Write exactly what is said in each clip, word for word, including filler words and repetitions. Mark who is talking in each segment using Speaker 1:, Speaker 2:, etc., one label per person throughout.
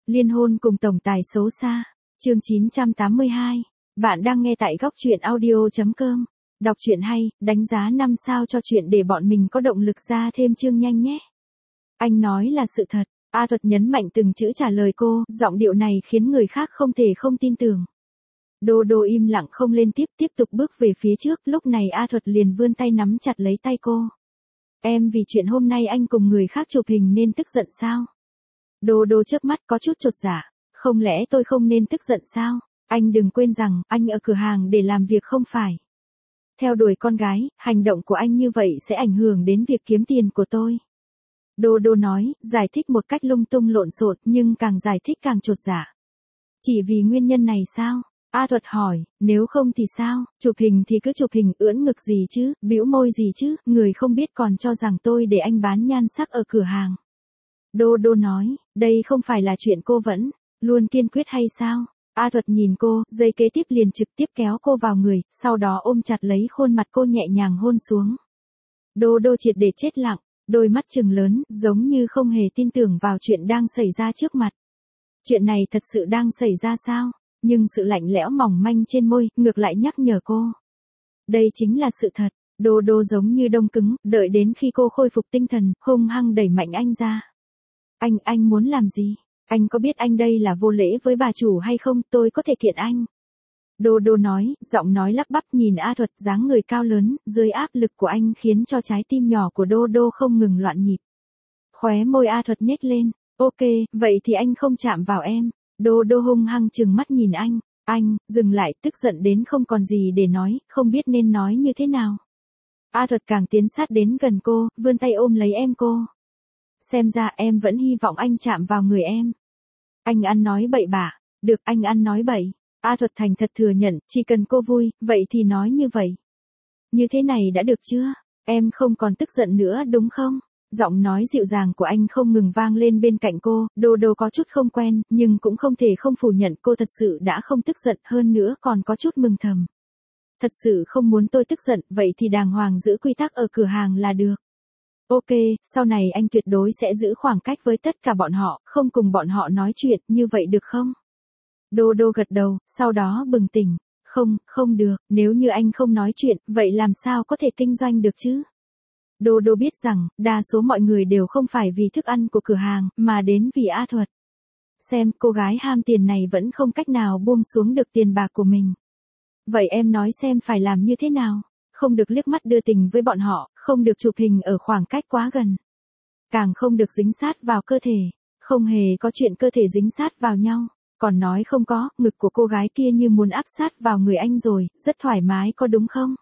Speaker 1: Liên hôn cùng tổng tài xấu xa. Chương chín trăm tám mươi hai. Bạn đang nghe tại góc truyện audio.com. Đọc truyện hay, đánh giá năm sao cho chuyện để bọn mình có động lực ra thêm chương nhanh nhé. Anh nói là sự thật. A Thuật nhấn mạnh từng chữ trả lời cô, giọng điệu này khiến người khác không thể không tin tưởng. Đô Đô im lặng không lên tiếp, tiếp tục bước về phía trước, lúc này A Thuật liền vươn tay nắm chặt lấy tay cô. Em vì chuyện hôm nay anh cùng người khác chụp hình nên tức giận sao? Đô Đô chớp mắt có chút chột dạ, không lẽ tôi không nên tức giận sao? Anh đừng quên rằng, anh ở cửa hàng để làm việc không phải. Theo đuổi con gái, hành động của anh như vậy sẽ ảnh hưởng đến việc kiếm tiền của tôi. Đô Đô nói, giải thích một cách lung tung lộn xộn nhưng càng giải thích càng chột dạ. Chỉ vì nguyên nhân này sao? A Thuật hỏi, nếu không thì sao, chụp hình thì cứ chụp hình, ưỡn ngực gì chứ, bĩu môi gì chứ, người không biết còn cho rằng tôi để anh bán nhan sắc ở cửa hàng. Đô Đô nói, đây không phải là chuyện cô vẫn luôn kiên quyết hay sao? A Thuật nhìn cô, giây kế tiếp liền trực tiếp kéo cô vào người, sau đó ôm chặt lấy khuôn mặt cô nhẹ nhàng hôn xuống. Đô Đô triệt để chết lặng, đôi mắt trừng lớn, giống như không hề tin tưởng vào chuyện đang xảy ra trước mặt. Chuyện này thật sự đang xảy ra sao? Nhưng sự lạnh lẽo mỏng manh trên môi, ngược lại nhắc nhở cô. Đây chính là sự thật. Đô Đô giống như đông cứng, đợi đến khi cô khôi phục tinh thần, hung hăng đẩy mạnh anh ra. Anh, anh muốn làm gì? Anh có biết anh đây là vô lễ với bà chủ hay không, tôi có thể kiện anh. Đô Đô nói, giọng nói lắp bắp nhìn A Thuật, dáng người cao lớn, dưới áp lực của anh khiến cho trái tim nhỏ của Đô Đô không ngừng loạn nhịp. Khóe môi A Thuật nhếch lên, ok, vậy thì anh không chạm vào em. Đô Đô hung hăng trừng mắt nhìn anh, anh, dừng lại, tức giận đến không còn gì để nói, không biết nên nói như thế nào. A Thuật càng tiến sát đến gần cô, vươn tay ôm lấy em cô. Xem ra em vẫn hy vọng anh chạm vào người em. Anh ăn nói bậy bạ, được anh ăn nói bậy. A Thuật thành thật thừa nhận, chỉ cần cô vui, vậy thì nói như vậy. Như thế này đã được chưa? Em không còn tức giận nữa đúng không? Giọng nói dịu dàng của anh không ngừng vang lên bên cạnh cô, Đô Đô có chút không quen, nhưng cũng không thể không phủ nhận cô thật sự đã không tức giận, hơn nữa còn có chút mừng thầm. Thật sự không muốn tôi tức giận, vậy thì đàng hoàng giữ quy tắc ở cửa hàng là được. Ok, sau này anh tuyệt đối sẽ giữ khoảng cách với tất cả bọn họ, không cùng bọn họ nói chuyện, như vậy được không? Đô Đô gật đầu, sau đó bừng tỉnh. Không, không được, nếu như anh không nói chuyện, vậy làm sao có thể kinh doanh được chứ? Đô Đô biết rằng, đa số mọi người đều không phải vì thức ăn của cửa hàng, mà đến vì A Thuật. Xem, cô gái ham tiền này vẫn không cách nào buông xuống được tiền bạc của mình. Vậy em nói xem phải làm như thế nào? Không được liếc mắt đưa tình với bọn họ, không được chụp hình ở khoảng cách quá gần. Càng không được dính sát vào cơ thể, không hề có chuyện cơ thể dính sát vào nhau. Còn nói không có, ngực của cô gái kia như muốn áp sát vào người anh rồi, rất thoải mái có đúng không?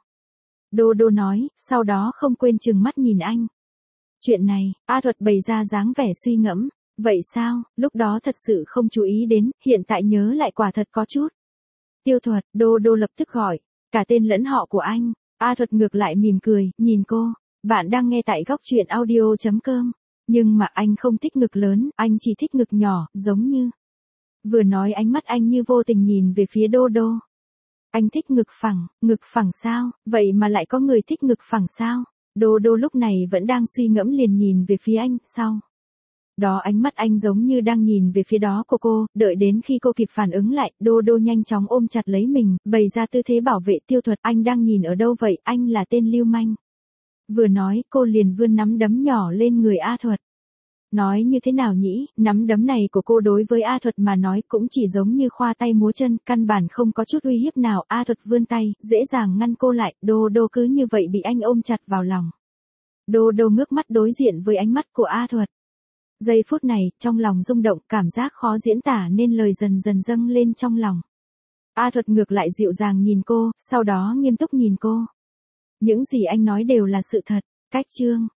Speaker 1: Đô Đô nói, sau đó không quên trừng mắt nhìn anh. Chuyện này, A Thuật bày ra dáng vẻ suy ngẫm. Vậy sao, lúc đó thật sự không chú ý đến, hiện tại nhớ lại quả thật có chút. Tiêu Thuật, Đô Đô lập tức gọi, cả tên lẫn họ của anh. A Thuật ngược lại mỉm cười, nhìn cô. Bạn đang nghe tại góc truyện audio.com. Nhưng mà anh không thích ngực lớn, anh chỉ thích ngực nhỏ, giống như. Vừa nói ánh mắt anh như vô tình nhìn về phía Đô Đô. Anh thích ngực phẳng, ngực phẳng sao, vậy mà lại có người thích ngực phẳng sao? Đô Đô lúc này vẫn đang suy ngẫm liền nhìn về phía anh, sau. Đó ánh mắt anh giống như đang nhìn về phía đó của cô, đợi đến khi cô kịp phản ứng lại, Đô Đô nhanh chóng ôm chặt lấy mình, bày ra tư thế bảo vệ Tiêu Thuật, anh đang nhìn ở đâu vậy, anh là tên lưu manh. Vừa nói, cô liền vươn nắm đấm nhỏ lên người A Thuật. Nói như thế nào nhỉ, nắm đấm này của cô đối với A Thuật mà nói cũng chỉ giống như khoa tay múa chân, căn bản không có chút uy hiếp nào. A Thuật vươn tay, dễ dàng ngăn cô lại, Đô Đô cứ như vậy bị anh ôm chặt vào lòng. Đô Đô ngước mắt đối diện với ánh mắt của A Thuật. Giây phút này, trong lòng rung động, cảm giác khó diễn tả nên lời dần dần dâng lên trong lòng. A Thuật ngược lại dịu dàng nhìn cô, sau đó nghiêm túc nhìn cô. Những gì anh nói đều là sự thật, cách chương.